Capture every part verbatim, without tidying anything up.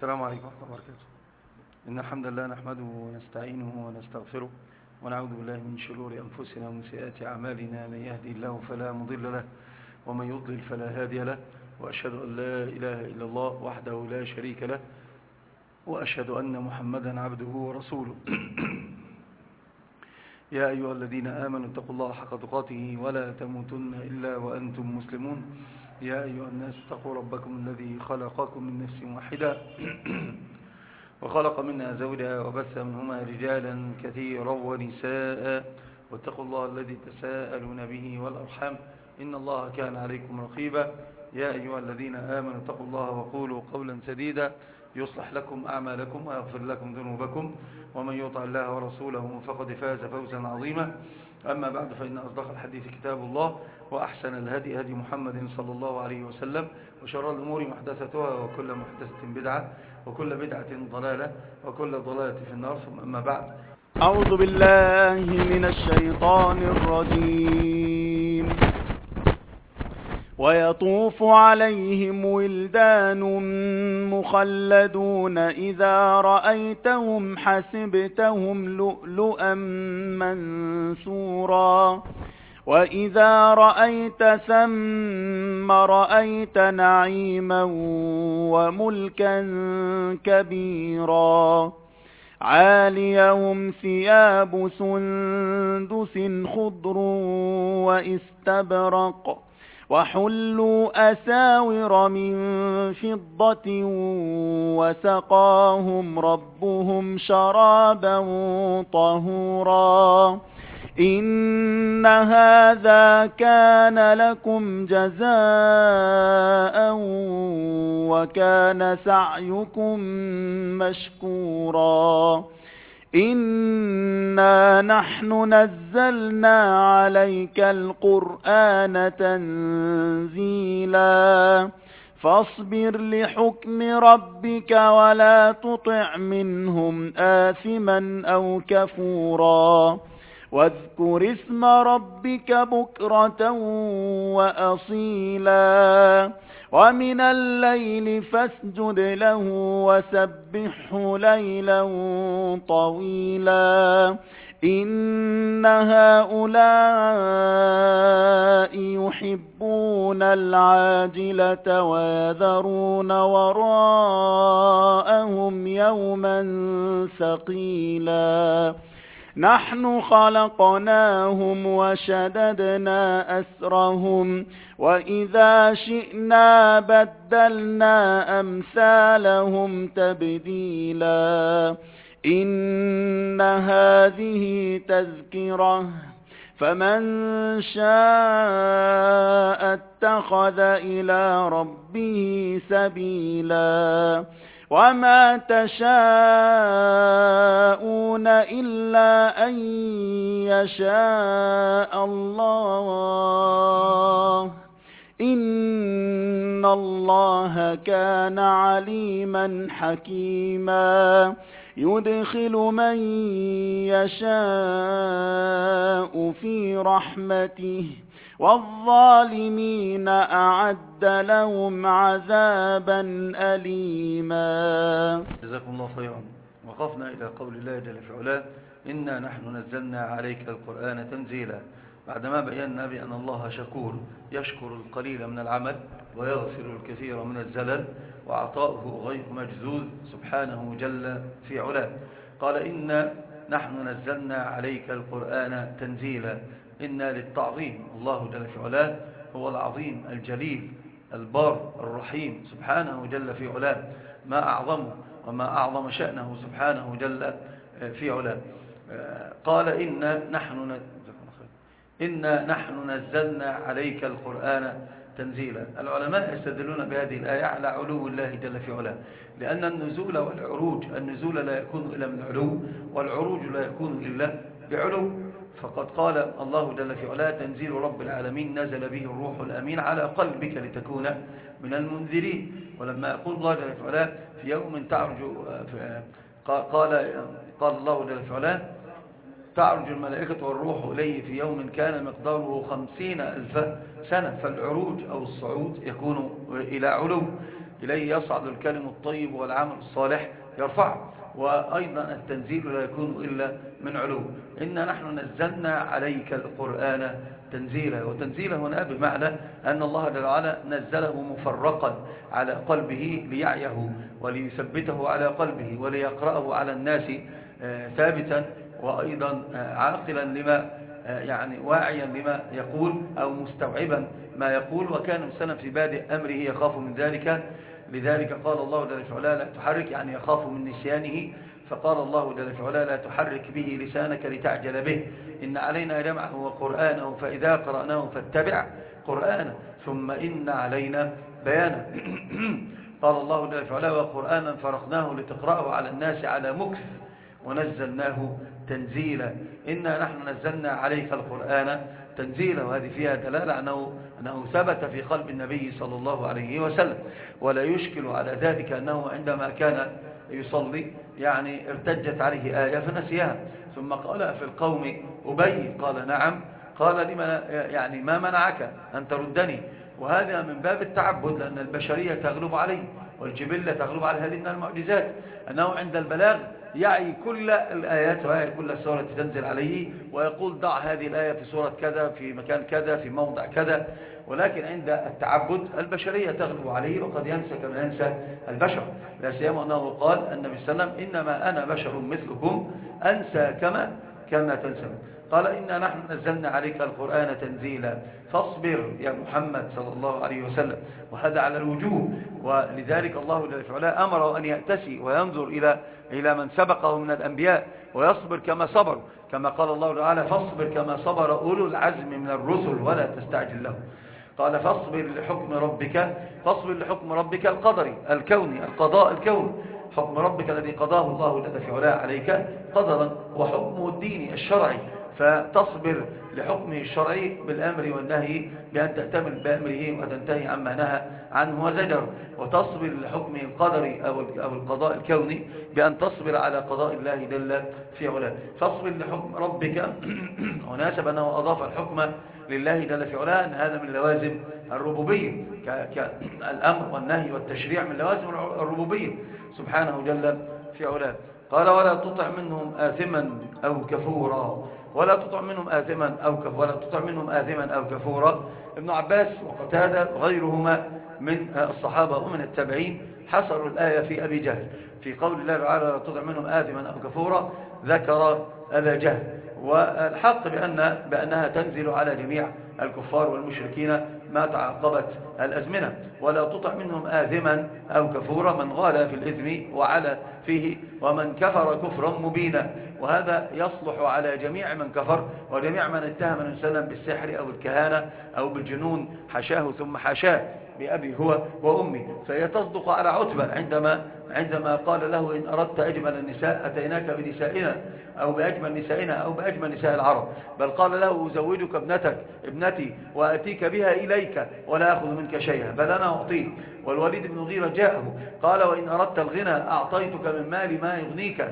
السلام عليكم ورحمة الله وبركاته. إن الحمد لله نحمده ونستعينه ونستغفره ونعوذ بالله من شرور أنفسنا ومن سيئات أعمالنا. من يهدي الله فلا مضل له ومن يضلل فلا هادي له، وأشهد أن لا إله إلا الله وحده لا شريك له، وأشهد أن محمدا عبده ورسوله. يا أيها الذين آمنوا اتقوا الله حق تقاته ولا تموتن إلا وأنتم مسلمون. يا أيها الناس اتقوا ربكم الذي خلقكم من نفس واحدة وخلق منها زوجها وبث منهما رجالا كثيرا ونساء، واتقوا الله الذي تساءلون به والأرحام إن الله كان عليكم رقيبا. يا أيها الذين آمنوا اتقوا الله وقولوا قولا سديدا يصلح لكم أعمالكم ويغفر لكم ذنوبكم، ومن يطع الله ورسوله فقد فاز فوزا عظيما. أما بعد، فإن أصدق الحديث كتاب الله، وأحسن الهدي هدي محمد صلى الله عليه وسلم، وشر الأمور محدثتها، وكل محدثة بدعة، وكل بدعة ضلالة، وكل ضلالة في النار. ثم أما بعد، أعوذ بالله من الشيطان الرجيم. ويطوف عليهم ولدان مخلدون إذا رأيتهم حسبتهم لؤلؤا منثورا وإذا رأيت ثم رأيت نعيما وملكا كبيرا. عاليهم ثياب سندس خضر واستبرق وحلوا أساور من فضة وسقاهم ربهم شرابا طهورا. إن هذا كان لكم جزاء وكان سعيكم مشكورا. إنا نحن نزلنا عليك القرآن تنزيلا فاصبر لحكم ربك ولا تطع منهم آثما أو كفورا. واذكر اسم ربك بكرة وأصيلا ومن الليل فاسجد له وسبحه ليلا طويلا. إن هؤلاء يحبون العاجلة ويذرون وراءهم يوما ثقيلا. نحن خلقناهم وشددنا أسرهم وإذا شئنا بدلنا أمثالهم تبديلا. إن هذه تذكرة فمن شاء اتخذ إلى ربه سبيلا. وما تشاءون إلا أن يشاء الله. إن الله كان عليما حكيما. يدخل من يشاء في رحمته والظالمين أعد لهم عذابا أليما. جزاكم الله خيرا. وقفنا إلى قول الله جل في علاه: إنا نحن نزلنا عليك القرآن تنزيلا، بعدما بينا بأن الله شكور يشكر القليل من العمل ويغفر الكثير من الزلل، وعطاؤه غير مجذوذ سبحانه جل في علاه. قال: إنا نحن نزلنا عليك القرآن تنزيلا. إنا للتعظيم، الله جل في علاه هو العظيم الجليل البار الرحيم سبحانه جل في علاه، ما أعظمه وما أعظم شأنه سبحانه جل في علاه. قال: إنا نحن إنا نحن نزلنا عليك القرآن تنزيلا. العلماء يستدلون بهذه الآية على علو الله جل في علاه، لأن النزول والعروج، النزول لا يكون إلا من علو، والعروج لا يكون إلا بعلو. فقد قال الله جل في علاه: تنزيل رب العالمين نزل به الروح الأمين على قلبك لتكون من المنذرين. ولما يقول الله جل في علاه في يوم تعرج، قال قال الله جل في علاه: تعرج الملائكة والروح إليه في يوم كان مقداره خمسين ألف سنة. فالعروج أو الصعود يكون إلى علو. إليه يصعد الكلم الطيب والعمل الصالح يرفعه. وأيضا التنزيل لا يكون إلا من علو. إنا نحن نزلنا عليك القرآن تنزيلا. وتنزيلا هنا بمعنى أن الله جل وعلا نزله مفرقا على قلبه ليعيه وليثبته على قلبه وليقرأه على الناس ثابتا، وأيضا عاقلا لما يعني واعيا لما يقول أو مستوعبا ما يقول. وكان السلام في بادئ أمره يخاف من ذلك، لذلك قال الله جل وعلا لا تحرك، يعني يخاف من نسيانه، فقال الله جل وعلا لا تحرك به لسانك لتعجل به، إن علينا جمعه وقرآنه فإذا قرأناه فاتبع قرآنه ثم إن علينا بيانه. قال الله جل وعلا وقرآنا فرقناه لتقرأه على الناس على مكث ونزلناه تنزيلا. إنا نحن نزلنا عليك القرآن تنزيلا. وهذه فيها دلالة أنه, أنه ثبت في قلب النبي صلى الله عليه وسلم. ولا يشكل على ذلك أنه عندما كان يصلي يعني ارتجت عليه آية فنسيها، ثم قال في القوم أبي قال نعم، قال لما يعني ما منعك أن تردني. وهذا من باب التعبد، لأن البشرية تغلب عليه والجبلة تغلب على هذه من المعجزات، أنه عند البلاغ يعي كل الآيات ويعي كل السورة التي تنزل عليه، ويقول ضع هذه الآية في سورة كذا في مكان كذا في موضع كذا. ولكن عند التعبد البشرية تغلب عليه، وقد ينسى كما ينسى البشر، لا سيما أنه قال النبي صلى الله عليه وسلم إنما أنا بشر مثلكم أنسى كما كما تنسون. قال إنا نحن نزلنا عليك القرآن تنزيلا فاصبر يا محمد صلى الله عليه وسلم. وهذا على الوجوب، ولذلك الله جل وعلا أمره أن يأتسي وينظر إلى إلى من سبقه من الأنبياء ويصبر كما صبر، كما قال الله تعالى فاصبر كما صبر أولو العزم من الرسل ولا تستعجل لهم. قال فاصبر لحكم ربك، فاصبر لحكم ربك القدري الكوني، القضاء الكوني، حكم ربك الذي قضاه الله جل وعلا عليك قدرا، وحكمه الديني الشرعي، فتصبر لحكمه الشرعي بالأمر والنهي بأن تأتمر بأمره وتنتهي عما نهى عنه وزجر، وتصبر لحكمه القدري أو القضاء الكوني بأن تصبر على قضاء الله جل في علاه. فاصبر لحكم ربك، وناسب أنه أضاف الحكم لله جل في علاه، أن هذا من لوازم الربوبية، كالأمر والنهي والتشريع من لوازم الربوبية سبحانه جل في علاه. قال ولا تطع منهم آثما أو كفورا، ولا تطع منهم آثما أو كفورا، ولا تطع منهم آثما أو كفورا. ابن عباس وقتادة وغيرهما من الصحابة ومن التابعين حصروا الآية في أبي جهل، في قول الله تعالى لا تطع منهم آثما أو كفورا ذكر أبا جهل. والحق بأن بأنها تنزل على جميع الكفار والمشركين ما تعاقبت الأزمنة. ولا تطع منهم آثما أو كفورا، من غال في الإثم وعلى فيه، ومن كفر كفرا مبينا. وهذا يصلح على جميع من كفر وجميع من اتهم الإنسان بالسحر أو الكهانة أو بالجنون حشاه ثم حشاه بأبي هو وأمي. فهي تصدق على عتبة عندما عندما قال له إن أردت أجمل النساء أتيناك بنسائنا أو بأجمل نسائنا أو بأجمل نساء العرب، بل قال له أزوجك ابنتك ابنتي وأتيك بها إليك ولا أخذ منك شيئا بل أنا أعطيك. والوليد بن مغيرة جاءه قال وإن أردت الغنى أعطيتك من مال ما يغنيك.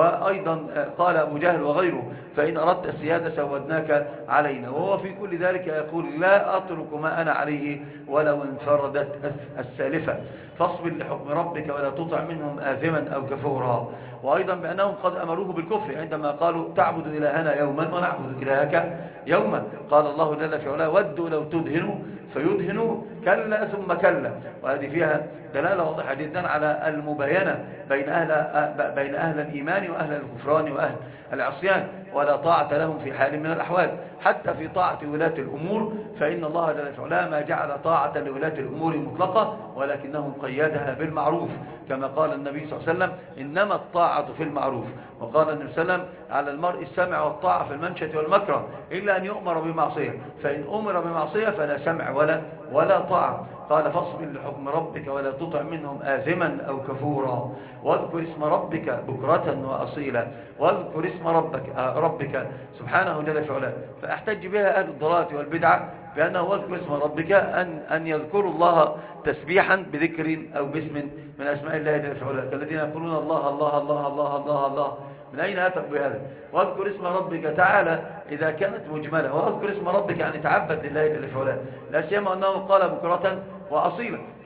وأيضا قال أبو جهل وغيره فإن أردت السيادة سودناك علينا. وهو في كل ذلك يقول لا أترك ما أنا عليه ولو انفردت السالفة. فاصبر لحكم ربك ولا تطع منهم آثما أو كفورا. وأيضا بأنهم قد أمروه بالكفر عندما قالوا تعبد إلهنا يوما ونعبد إلهك يوما. قال الله جل في علاه ودوا لو تدهنوا فيدهنوا كلا ثم كلا. وهذه فيها دلالة واضحة جدا على المباينة بين أهل, بين أهل الإيمان وأهل الكفران وأهل العصيان، ولا طاعة لهم في حال من الأحوال. حتى في طاعة ولاة الأمور فإن الله جل في علاه ما جعل طاعة لولاة الأمور مطلقة ولكنهم قيدها بالمعروف، كما قال النبي صلى الله عليه وسلم إنما الطاعة في المعروف. وقال النبي صلى الله عليه وسلم على المرء السمع والطاعة في المنشة والمكره إلا أن يؤمر بمعصية، فإن أمر بمعصية فلا سمع ولا ولا طاعة. قال فاصبر لحكم ربك ولا تطع منهم آثما أو كفورا واذكر اسم ربك بكرة وأصيلا. واذكر اسم ربك ربك سبحانه جل في علاه. فأحتج بها أهل الضلالة والبدعة بأنه واذكر اسم ربك أن أن يذكروا الله تسبيحا بذكر أو باسم من أسماء الله جل في علاه، كالذين يقولون الله الله الله الله الله الله. من أين أتوا بهذا؟ واذكر اسم ربك تعالى إذا كانت مجملة، واذكر اسم ربك يعني تعبد لله جل في علاه، لا سيما أنه قال بكرة وأصيلا.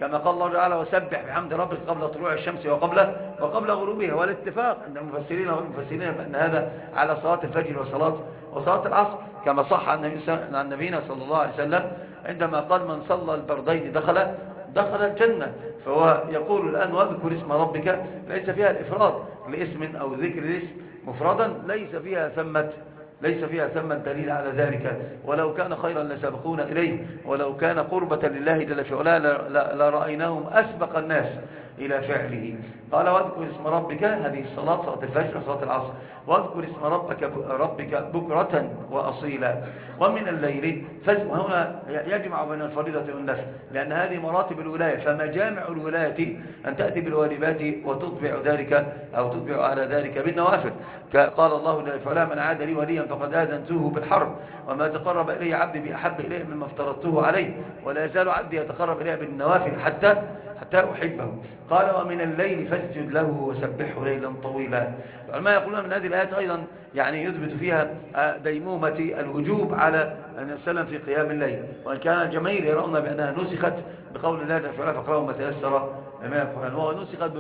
كما قال الله تعالى وسبح بحمد ربك قبل طلوع الشمس وقبل وقبل غروبها. والاتفاق عند المفسرين والمفسرين بأن هذا على صلاة الفجر وصلاة وصلاة العصر، كما صح عن نبينا صلى الله عليه وسلم عندما قال من صلى البردين دخل دخل الجنة. فهو يقول الآن واذكر اسم ربك، ليس فيها الإفراد لاسم أو ذكر الاسم مفردا، ليس فيها ثمة ليس فيها ثمة دليل على ذلك، ولو كان خيرا لسبقونا إليه، ولو كان قربة لله جل في علاه لرأيناهم أسبق الناس إلى فعله. قال واذكر اسم ربك، هذه الصلاة صلاة الفجر وصلاة العصر، واذكر اسم ربك ربك بكرة وأصيلا ومن الليل فزم. وهنا يجمع بين الفريضة والنفل، لأن هذه مراتب الولاية، فمجامع الولاية أن تأتي بالواجبات وتطبع ذلك أو تطبع على ذلك بالنوافل. قال الله جل وعلا من عاد لي وليا فقد آذنته بالحرب، وما تقرب إلي عبدي بأحب إليه مما افترضته عليه، ولا يزال عبدي يتقرب إليه بالنوافل حتى حتى أحبه. قال ومن الليل فاسجد له وسبحه ليلا طويلا. العلماء يقولون من هذه الآيات أيضا يعني يثبت فيها ديمومة الوجوب على أن يسلم في قيام الليل، وإن كان الجماهير يرون بأنها نسخت بقول الله جل وعلا فاقرأوا ما تيسر من القرآن، وهو نسخت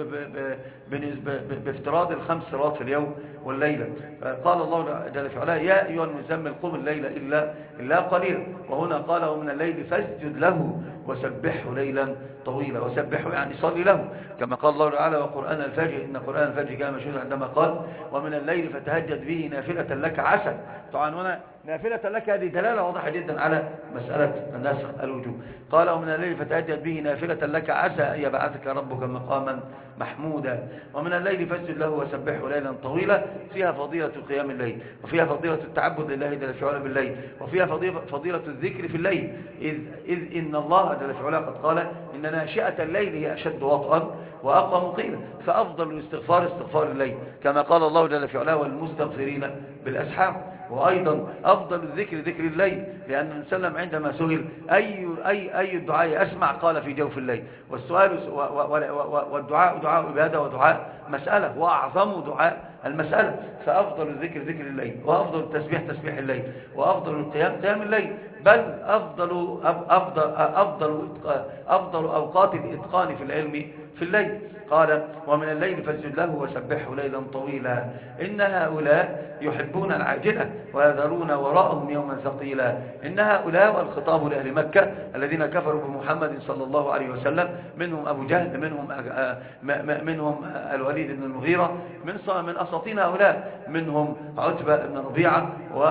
بافتراض الخمس صلوات في اليوم والليلة. قال الله جل وعلا يا أيها المزمل قم الليل إلا إلا قليلا، وهنا قال ومن الليل فاسجد له وسبحه ليلا طويلا، وسبحه يعني صلي له، كما قال الله تعالى وقرآن الفجر إن قرآن الفجر كان مشهودا، عندما قال ومن الليل فتهجد به نافلة لك عسى. طبعا هنا نافلة لك هذه دلالة واضحة جدا على مسألة النسخ الوجوب. قال ومن الليل فتهجد به نافلة لك عسى أن يبعثك ربك مقاما محمودا. ومن الليل فاسجد له وسبحه ليلا طويلا، فيها فضيلة قيام الليل، وفيها فضيلة التعبد لله جل في علاه بالليل، وفيها فضيلة الذكر في الليل، إذ, إذ إن الله جل في علاه قد قال إن ناشئة الليل هي أشد وطئا وأقوى قيلا، فأفضل الاستغفار استغفار الليل، كما قال الله جل في علاه والمستغفرين بالأسحار. وأيضا أفضل الذكر ذكر الليل، لأن النبي صلى الله عليه وسلم عندما سئل أي, أي, أي الدعاء أسمع قال في جوف الليل، والسؤال والدعاء دعاء عبادة ودعاء مسألة، وأعظم دعاء المسألة. فأفضل الذكر ذكر الليل، وأفضل التسبيح تسبيح الليل، وأفضل القيام قيام الليل، بل أفضل, أفضل, أفضل, أفضل أوقات الإتقان في العلم في الليل. قال ومن الليل فاسجد له وسبحه ليلا طويلا إن هؤلاء يحبون العاجلة ويذرون وراءهم يوما ثقيلا. إن هؤلاء والخطاب لأهل مكة الذين كفروا بمحمد صلى الله عليه وسلم، منهم أبو جهل، منهم منهم الوليد بن المغيرة، من من أساطين هؤلاء، منهم عتبة بن ربيعة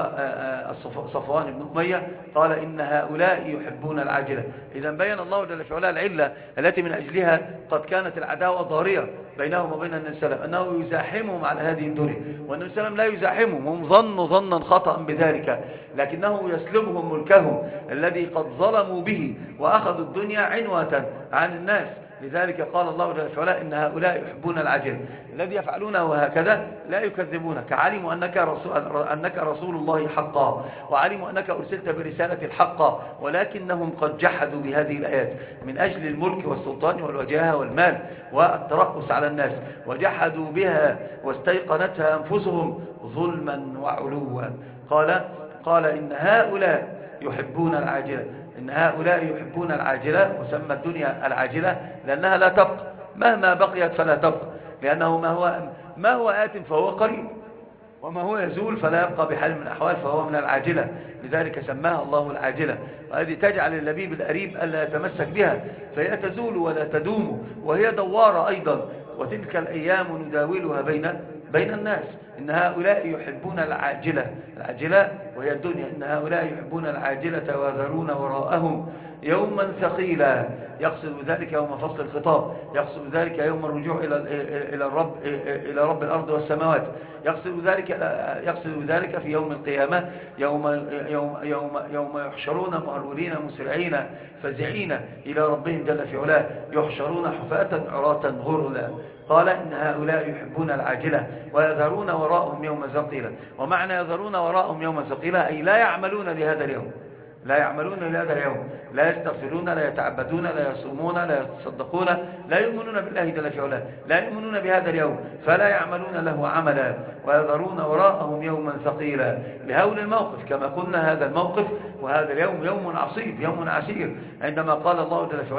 وصفوان بن أمية. قال إن هؤلاء يحبون العاجلة. إذا بين الله جل في علاه العلة التي من أجلها قد كانت العداوة ضارية بينهم وبين النبي صلى الله عليه وسلم، أنه يزاحمهم على هذه الدنيا، والنبي صلى الله عليه وسلم لا يزاحمهم، هم ظنوا ظنا خطأ بذلك، لكنه يسلبهم ملكهم الذي قد ظلموا به وأخذوا الدنيا عنوة عن الناس. لذلك قال الله جل وعلا إن هؤلاء يحبون العجل، الذي يفعلونه هكذا لا يكذبونك، علموا أنك رسول, أنك رسول الله حقا، وعلموا أنك أرسلت برسالة الحق، ولكنهم قد جحدوا بهذه الآيات من أجل الملك والسلطان والوجاهة والمال والترقص على الناس، وجحدوا بها واستيقنتها أنفسهم ظلما وعلوا. قال قال إن هؤلاء يحبون العاجلة، إن هؤلاء يحبون العاجلة، وسمى الدنيا العاجلة لأنها لا تبقى، مهما بقيت فلا تبقى، لأنه ما هو, ما هو آت فهو قريب، وما هو يزول فلا يبقى بحال من الأحوال، فهو من العاجلة، لذلك سماها الله العاجلة. وهذه تجعل اللبيب القريب ألا يتمسك بها، فهي تزول ولا تدوم، وهي دوارة أيضا، وتلك الأيام نداولها بين بين الناس. إن هؤلاء يحبون العاجلة، العاجلة وهي الدنيا، إن هؤلاء يحبون العاجلة ويذرون وراءهم يوما ثقيلا، يقصد ذلك يوم فصل الخطاب، يقصد ذلك يوم الرجوع إلى إلى الرب إلى رب الأرض والسماوات، يقصد ذلك يقصد ذلك في يوم القيامة، يوم يوم يوم يوم يحشرون مهرولين مسرعين فزعين إلى ربهم جل في علاه، يحشرون حفاة عراة غرلا. قال إن هؤلاء يحبون العاجلة ويذرون وراءهم يوما ثقيلا. ومعنى يذرون وراءهم يوما ثقيلا أي لا يعملون لهذا اليوم، لا يعملون لهذا اليوم، لا يستغفرون، لا يتعبدون، لا يصومون، لا يتصدقون، لا يؤمنون بالله جل في علاه، لا يؤمنون بهذا اليوم، فلا يعملون له عملا، ويذرون وراءهم يوما ثقيلا لهول الموقف. كما قلنا هذا الموقف وهذا اليوم يوم عصيب، يوم عسير، عندما قال الله جل في علاه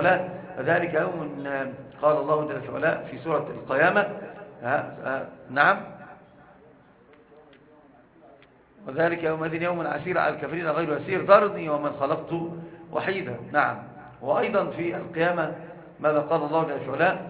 وذلك يوم قال الله جل في علاه في سورة القيامة نعم وذلك يومئذ يوم عسير على الكافرين غير يسير ذرني ومن خلقت وحيدا. نعم. وأيضا في القيامة ماذا قال الله جل في علاه؟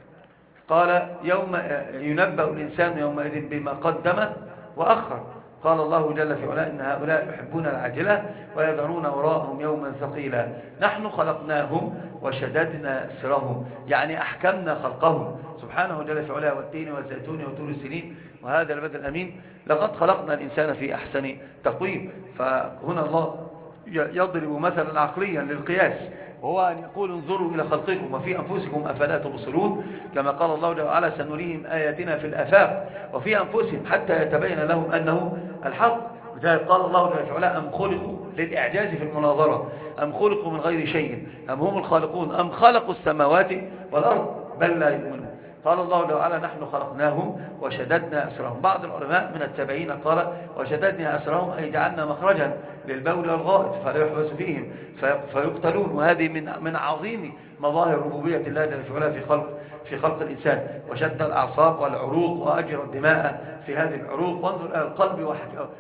قال يوم ينبأ الإنسان يومئذ بما قدم وأخر. قال الله جل في علاه إن هؤلاء يحبون العاجلة ويذرون وراءهم يوما ثقيلا نحن خلقناهم وشددنا أسرهم، يعني أحكمنا خلقهم سبحانه جل في علاه والتين والزيتون وطور السنين وهذا البلد الأمين لقد خلقنا الإنسان في أحسن تقويم. فهنا الله يضرب مثلا عقليا للقياس وهو أن يقول انظروا إلى خلقكم وفي أنفسكم أفلا تبصرون كما قال الله جل وعلا سنريهم آياتنا في الآفاق وفي أنفسهم حتى يتبين لهم أنه الحق. لذلك قال الله جل وعلا أم خلقوا للإعجاز في المناظرة أم خلقوا من غير شيء أم هم الخالقون أم خلقوا السماوات والأرض بل لا يؤمنون. قال الله جل وعلا نحن خلقناهم وشددنا أسرهم. بعض العلماء من التابعين قال وشددنا أسرهم أي جعلنا مخرجا للبول والغائط فلا يحبس فيهم فيقتلون. وهذه من من عظيم مظاهر ربوبية الله جل وعلا في خلق في خلق الإنسان. وشد الأعصاب والعروق وأجرى الدماء في هذه العروق. وانظر إلى القلب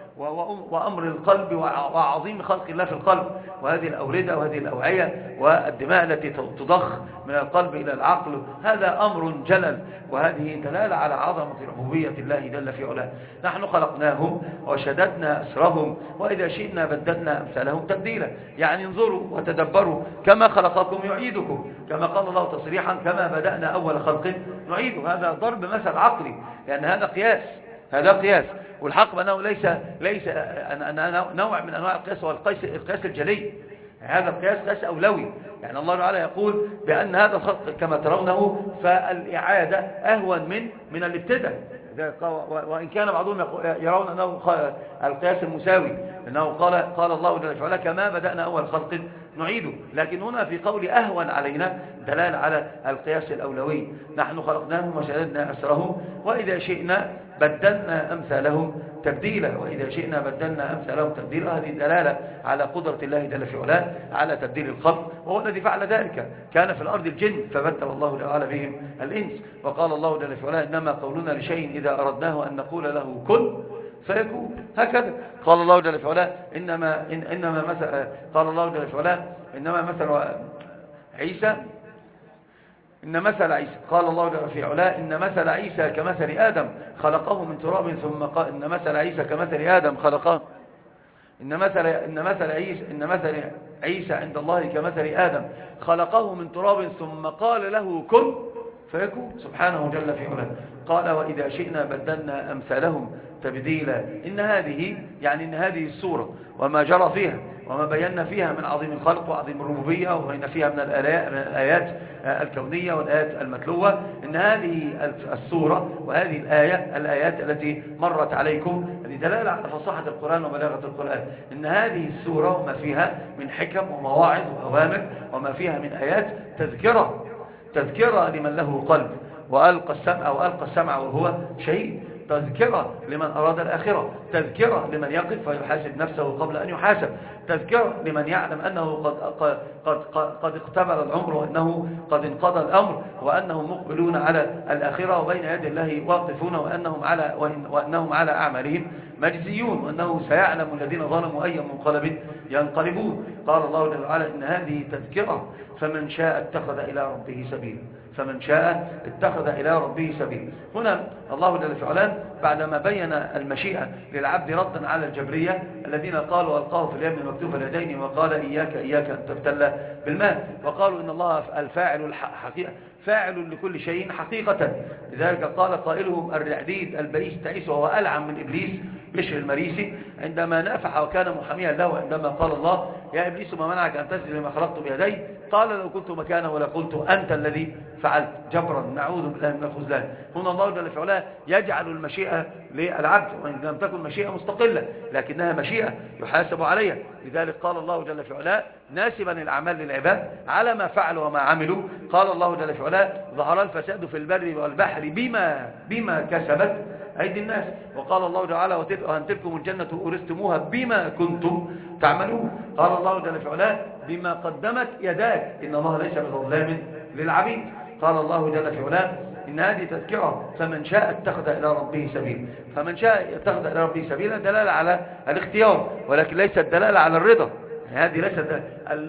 وأمر القلب وعظيم خلق الله في القلب وهذه الأوردة وهذه الأوعية والدماء التي تضخ من القلب إلى العقل. هذا أمر جلل وهذه دلالة على عظمة ربوبية الله جل في علاه. نحن خلقناهم وشددنا أسرهم وإذا شئنا بدلنا أمثالهم تبديلا، يعني انظروا وتدبروا كما خلقكم يعيدكم كما قال الله تصريحا كما بدأنا أول خلق نعيده. هذا ضرب مثل عقلي لأن هذا قياس هذا قياس والحق بأنه ليس ليس نوع من أنواع القياس هو القياس القياس الجلي. هذا القياس قياس أولوي، يعني الله تعالى يقول بأن هذا الخلق كما ترونه فالإعادة أهون من من الابتداء. وإن كان بعضهم يرون أنه القياس المساوي لأنه قال قال الله جل وعلا كما بدأنا أول خلق نعيده، لكن هنا في قول أهون علينا دلالة على القياس الأولوي. نحن خلقناهم وشددنا أسرهم وإذا شئنا بدلنا أمثالهم تبديلا وإذا شئنا بدلنا أمثالهم تبديلا. هذه دلالة على قدرة الله جل في علاه على تبديل الخلق وهو الذي فعل ذلك. كان في الأرض الجن فبدل الله تعالى بهم الإنس. وقال الله جل في علاه إنما قولنا لشيء إذا أردناه أن نقول له كن فيكون. هكذا قال الله جل في علاه إنما إن إنما مثل قال الله جل في علاه إنما مثل عيسى إن مثل عيسى قال الله جل في علاه إن مثل عيسى كمثل آدم خلقه من تراب ثم قال إن مثل عيسى كمثل آدم خلقه إن مثل إن مثل عيسى إن مثل عيسى عند الله كمثل آدم خلقه من تراب ثم قال له كن فيكون سبحانه جل في علاه. قال وإذا شئنا بدلنا أمثالهم تبديلا. إن هذه يعني إن هذه السورة وما جرى فيها وما بينا فيها من عظيم الخلق وعظيم الربوبية وبين فيها من الآيات الكونية والآيات المتلوة. إن هذه السورة وهذه الآية الآيات التي مرت عليكم هذه دلالة على فصاحة القرآن وبلاغة القرآن. إن هذه السورة وما فيها من حكم ومواعظ وأوامر وما فيها من آيات تذكرة تذكرة لمن له قلب وألقى السمع وألقى السمع وهو شهيد. تذكرة لمن أراد الآخرة، تذكرة لمن يقف ويحاسب نفسه قبل أن يحاسب، تذكرة لمن يعلم أنه قد, قد, قد, قد اقتبل العمر وأنه قد انقضى الأمر وأنهم مقبلون على الآخرة وبين يد الله واقفون وأنهم على, وأنهم على أعمالهم مجزيون وأنه سيعلم الذين ظلموا أي منقلب ينقلبون. قال الله جل وعلا إن هذه تذكرة فمن شاء اتخذ إلى ربه سبيلا فمن شاء اتخذ إلى ربه سبيلا. هنا الله جل وعلا بعدما بين المشيئة للعبد ردا على الجبرية الذين قالوا ألقاه في اليم مكتوف اليدين وقال إياك إياك أن تبتلى بالماء وقالوا إن الله الفاعل الحقيقة فاعل لكل شيء حقيقة. لذلك قال قائلهم الرعديد البئيس تعيس وهو ألعن من إبليس بشر المريسي عندما نافح وكان محاميا له عندما قال الله يا إبليس ما منعك أن تسجد لما خلقت بيدي قال لو كنت مكانه لقلت أنت الذي فعلت جبرا نعوذ بالله من الخذلان. هنا الله جل في علاه يجعل المشيئة للعبد وإن لم تكن مشيئة مستقلة لكنها مشيئة يحاسب عليها. لذلك قال الله جل في علاه ناسبا الأعمال للعباد على ما فعلوا وما عملوا. قال الله جل في علاه ظهر الفساد في البر والبحر بما بما كسبت أيدي الناس. وقال الله تعالى وأن تلكم الجنة أورثتموها بما كنتم تعملون. قال الله جل في علاه بما قدمت يداك، إن الله ليس بظلام للعبيد. قال الله جل في علاه إن هذه تذكرة فمن شاء اتخذ إلى ربه سبيلا. فمن شاء اتخذ إلى ربه سبيلا دلالة على الاختيار، ولكن ليست دلالة على الرضا. هذه ليست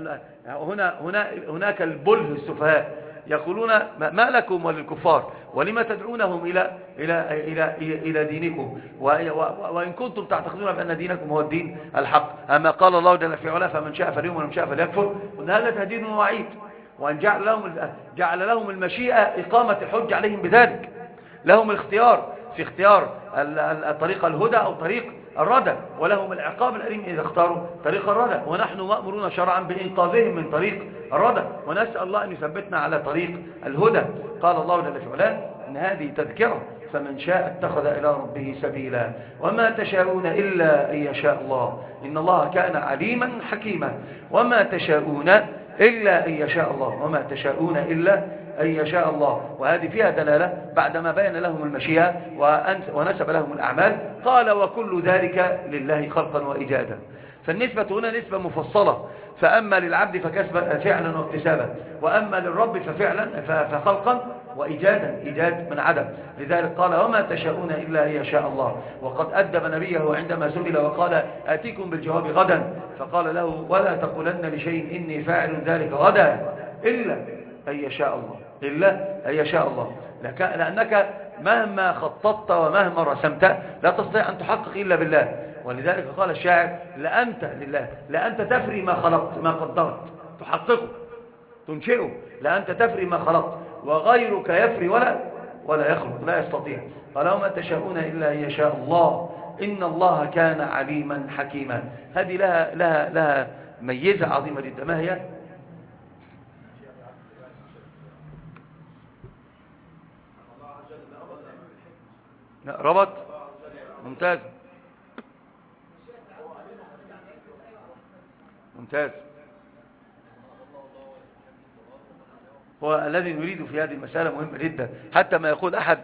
هنا هنا هناك البله السفهاء يقولون ما لكم وللكفار ولما تدعونهم إلى إلى إلى إلى دينكم وإن كنتم تعتقدون بأن دينكم هو الدين الحق. أما قال الله جل في علاه فمن شاء فليؤمن ومن شاء فليكفر، وأن هذا تهديد ووعيد، وأن جعل لهم جعل لهم المشيئة إقامة الحج عليهم بذلك، لهم الاختيار في اختيار طريق الهدى أو طريق الردى، ولهم العقاب الأليم إذا اختاروا طريق الردى، ونحن مأمورون شرعا بإنقاذهم من طريق الردى، ونسأل الله أن يثبتنا على طريق الهدى. قال الله جل في علاه إن هذه تذكرة فمن شاء اتخذ إلى ربه سبيلا وما تشاءون إلا أن يشاء الله إن الله كان عليما حكيما. وما تشاءون إلا أن يشاء الله، وما تشاءون إلا أن يشاء الله. وهذه فيها دلالة بعدما بين لهم المشيئة ونسب لهم الأعمال قال وكل ذلك لله خلقا وإيجادا. فالنسبة هنا نسبة مفصلة، فأما للعبد فكسبا فعلا واكتسابا، وأما للرب ففعلا فخلقا وإيجادا، إيجاد من عدم. لذلك قال وما تشاءون إلا أن يشاء الله. وقد أدب نبيه عندما سئل وقال آتيكم بالجواب غدا، فقال له ولا تقولن لشيء إني فاعل ذلك غدا إلا أن يشاء الله، إلا أن يشاء الله، لأنك مهما خططت ومهما رسمت لا تستطيع أن تحقق إلا بالله. ولذلك قال الشاعر لأنت لله، لأنت تفري ما خلقت، ما قدرت تحققه تنشئه، لأنت تفري ما خلقت، وغيرك يفري ولا ولا يخلق، لا يستطيع. قال وما تشاءون إلا أن يشاء الله إن الله كان عليما حكيما. هذه لها لها لها ميزة عظيمة جدا. ما هي؟ ربط ممتاز ممتاز. هو الذي نريد في هذه المسألة مهمة جدا، حتى ما يقول أحد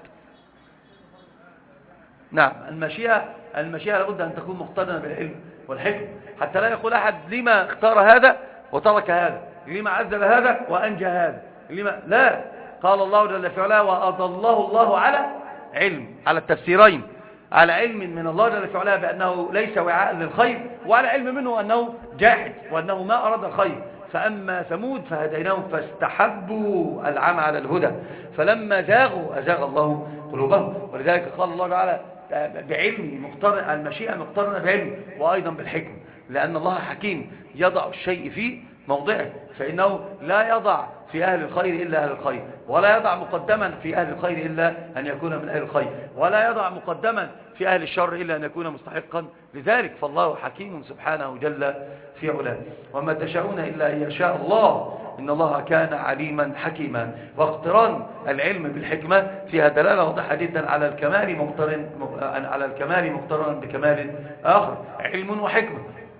نعم المشيئة المشيئة لابد أن تكون مقترنة بالعلم والحكم، حتى لا يقول أحد لما اختار هذا وترك هذا، لما عذب هذا وأنجى هذا، لما لا. قال الله جل في علاه وأضله الله على علم، على التفسيرين، على علم من الله جل في علاه بأنه ليس وعاء للخير، وعلى علم منه أنه جاحد وأنه ما أراد الخير. فأما ثمود فهديناهم فاستحبوا العمى على الهدى فلما زاغوا أزاغ الله قلوبهم. ولذلك قال الله تعالى بعلمه مقترن، المشيئة مقترنة بعلم وأيضا بالحكم، لأن الله حكيم يضع الشيء في موضعه، فإنه لا يضع في أهل الخير إلا أهل الخير، ولا يضع مقدما في أهل الخير إلا أن يكون من أهل الخير، ولا يضع مقدما في أهل الشر إلا أن يكون مستحقا لذلك. فالله حكيم سبحانه جل في علاه. وما تشاءون إلا أن يشاء الله إن الله كان عليما حكيما. واقتران العلم بالحكمة فيها دلالة واضحة جدا على الكمال مقترن على الكمال مقترنا بكمال آخر، علم وحكمة.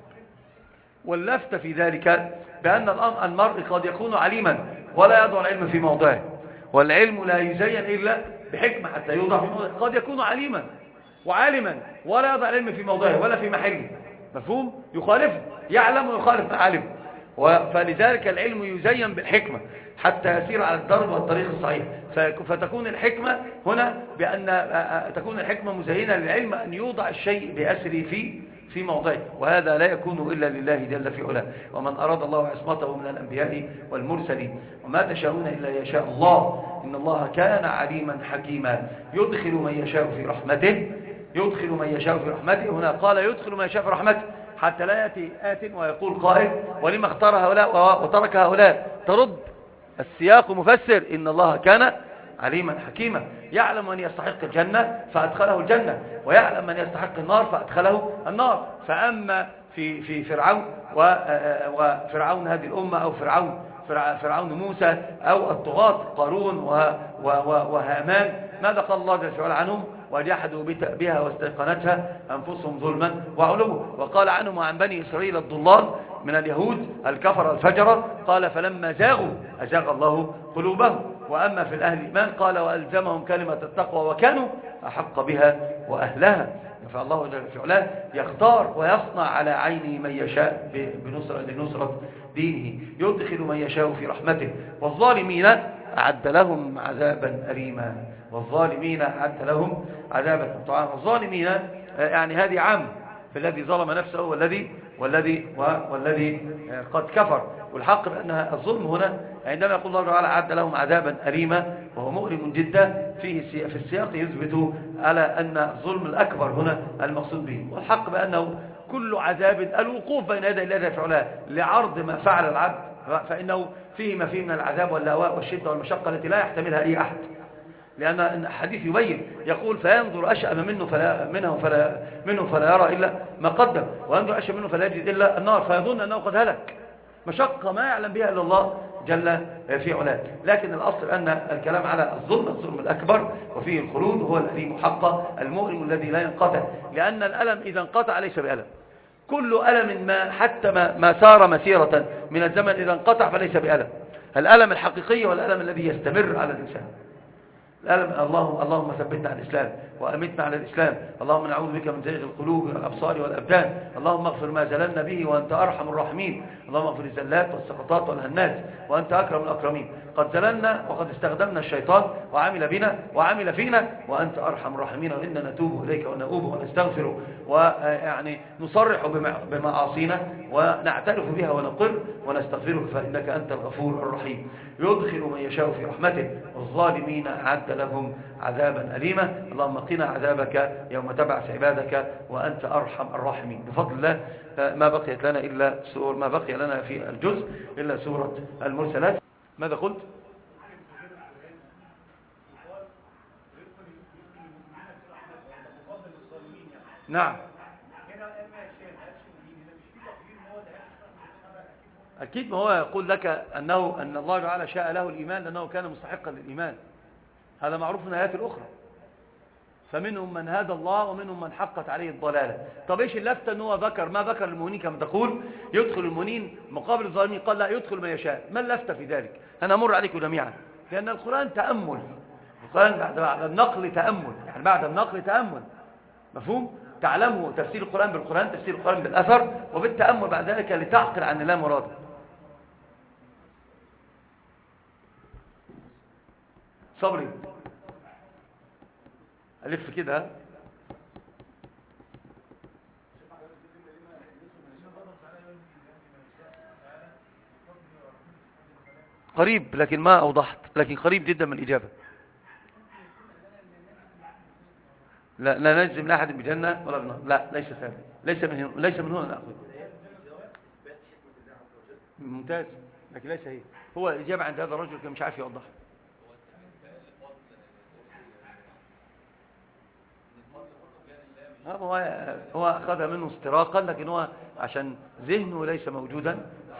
واللفت في ذلك بأن المرء قد يكون عليما ولا يضع العلم في موضعه، والعلم لا يزين إلا بحكمة حتى يوضع في موضعه. قد يكون عليما وعالما ولا يضع العلم في موضعه ولا في محله، مفهوم؟ يخالفه، يعلم ويخالف ما علم. فلذلك العلم يزين بالحكمة حتى يسير على الدرب والطريق الصحيح. فتكون الحكمة هنا بأن تكون الحكمة مزينة للعلم أن يوضع الشيء بأسره في في موضعه، وهذا لا يكون إلا لله جل في علاه. ومن أراد الله عصمته من الأنبياء والمرسلين. وما تشاءون إلا يشاء الله إن الله كان عليما حكيما. يدخل من يشاء في رحمته، يدخل من يشاء في رحمته. هنا قال يدخل من يشاء في رحمته حتى لا يأتي آت ويقول قائل ولما اختار هؤلاء وترك هؤلاء. ترد السياق مفسر إن الله كان عليما حكيما، يعلم من يستحق الجنة فأدخله الجنة، ويعلم من يستحق النار فأدخله النار. فأما في في فرعون وفرعون هذه الأمة أو فرعون فرعون موسى أو الطغاة قارون وهامان، ماذا قال الله جل وعلا عنهم؟ وجحدوا بها واستيقنتها أنفسهم ظلما وعلوا. وقال عنهم وعن بني إسرائيل الضلال من اليهود الكفر الفجرة، قال فلما زاغوا أزاغ الله قلوبهم. وأما في الأهل الإيمان قال وألزمهم كلمة التقوى وكانوا أحق بها وأهلها. فالله جل في علاه يختار ويصنع على عينه من يشاء بنصرة لنصرة دينه، يدخل من يشاء في رحمته. والظالمين أعد لهم عذابا أليما، والظالمين أعد لهم عذابا. طبعا الظالمين يعني هذه عام في الذي ظلم نفسه والذي والذي والذي قد كفر. والحق بأن الظلم هنا عندما يقول الله تعالى أعد لهم عذابا أليما وهو مؤلم جدا، فيه في السياق يثبت على أن الظلم الأكبر هنا المقصود به. والحق بأنه كل عذاب الوقوف بين يدي الله جل وعلا لعرض ما فعل العبد، فإنه فيه ما فيه من العذاب واللواء والشدة والمشقة التي لا يحتملها أي أحد. لأن الحديث يبين يقول فينظر أشأم منه فلا منه فلا منه فلا يرى إلا ما قدم، وينظر أشأم منه فلا يجد إلا النار فيظن أنه قد هلك. مشقة ما يعلم بها إلا الله جل في علاه. لكن الأصل أن الكلام على الظلم الظلم الأكبر وفيه الخلود هو الأليم حقا المؤلم الذي لا ينقطع، لأن الألم إذا انقطع ليس بألم. كل ألم ما حتى ما, ما سار مسيرة من الزمن إذا انقطع فليس بألم. الألم الحقيقي والألم الذي يستمر على الإنسان. الألم اللهم اللهم ثبتنا على الإسلام وأمتنا على الإسلام. اللهم نعوذ بك من زيغ القلوب والأبصار والأبدان. اللهم اغفر ما زللنا به وأنت أرحم الراحمين. اللهم اغفر الزلات والسقطات والهنات وأنت أكرم الأكرمين. قد زللنا وقد استخدمنا الشيطان وعمل بنا وعمل فينا وأنت أرحم الراحمين، وإننا نتوب إليك ونؤوب ونستغفر ويعني نصرح بمعاصينا ونعترف بها ونقر ونستغفرك فإنك أنت الغفور الرحيم. يدخل من يشاء في رحمته والظالمين أعد لهم عذابا أليما. اللهم قنا عذابك يوم تبعث عبادك وأنت أرحم الراحمين. بفضل الله ما بقيت لنا إلا سور ما بقي لنا في الجزء إلا سورة المرسلات. ماذا قلت؟ نعم أكيد، ما هو يقول لك أنه أن الله تعالى شاء له الإيمان لأنه كان مستحقا للإيمان، هذا معروف من الآيات الأخرى. فمنهم من هدى الله ومنهم من حقت عليه الضلالة. طب إيش اللفتة أنه ذكر ما ذكر المؤمنين كما تقول يدخل المؤمنين مقابل الظالمين، قال لا يدخل من يشاء. ما اللفتة في ذلك؟ أنا أمر عليكم جميعا، لأن القرآن تأمل، القرآن بعد النقل تأمل، يعني بعد النقل تأمل، مفهوم؟ تعلموا تفسير القرآن بالقرآن، تفسير القرآن بالأثر، وبالتأمل بعد ذلك لتعقل عن الله مراده. صبري ألف كده قريب، لكن ما أوضحت، لكن قريب جدا من الإجابة. لا لا نجزم لا أحد بجنة ولا بنار، لا ليس ثابت، ليس من هنا، ليس من هنا نأخذ. ممتاز، لكن ليس هي هو الإجابة عند هذا الرجل كان مش عارف يوضح. هو هو أخذها منه استراقا، لكن هو عشان ذهنه ليس موجودا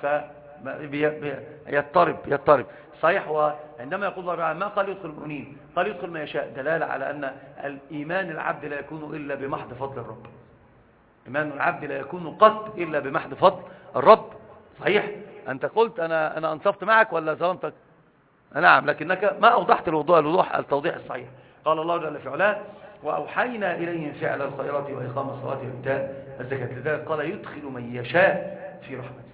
فيضطرب يضطرب صحيح. وعندما يقول الله تعالى ما قال يدخل المؤمنين، قال يدخل ما يشاء، دلالة على أن الإيمان العبد لا يكون إلا بمحض فضل الرب. إيمان العبد لا يكون قط إلا بمحض فضل الرب. صحيح أنت قلت أنا أنا أنصفت معك ولا ظلمتك؟ نعم، لكنك ما أوضحت الوضوح الوضوح التوضيح الصحيح. قال الله جل في علاه وأوحينا إليهم فعل الخيرات وإقام الصلاة وإيتاء الزكاة. لذلك قال يدخل من يشاء في رحمته.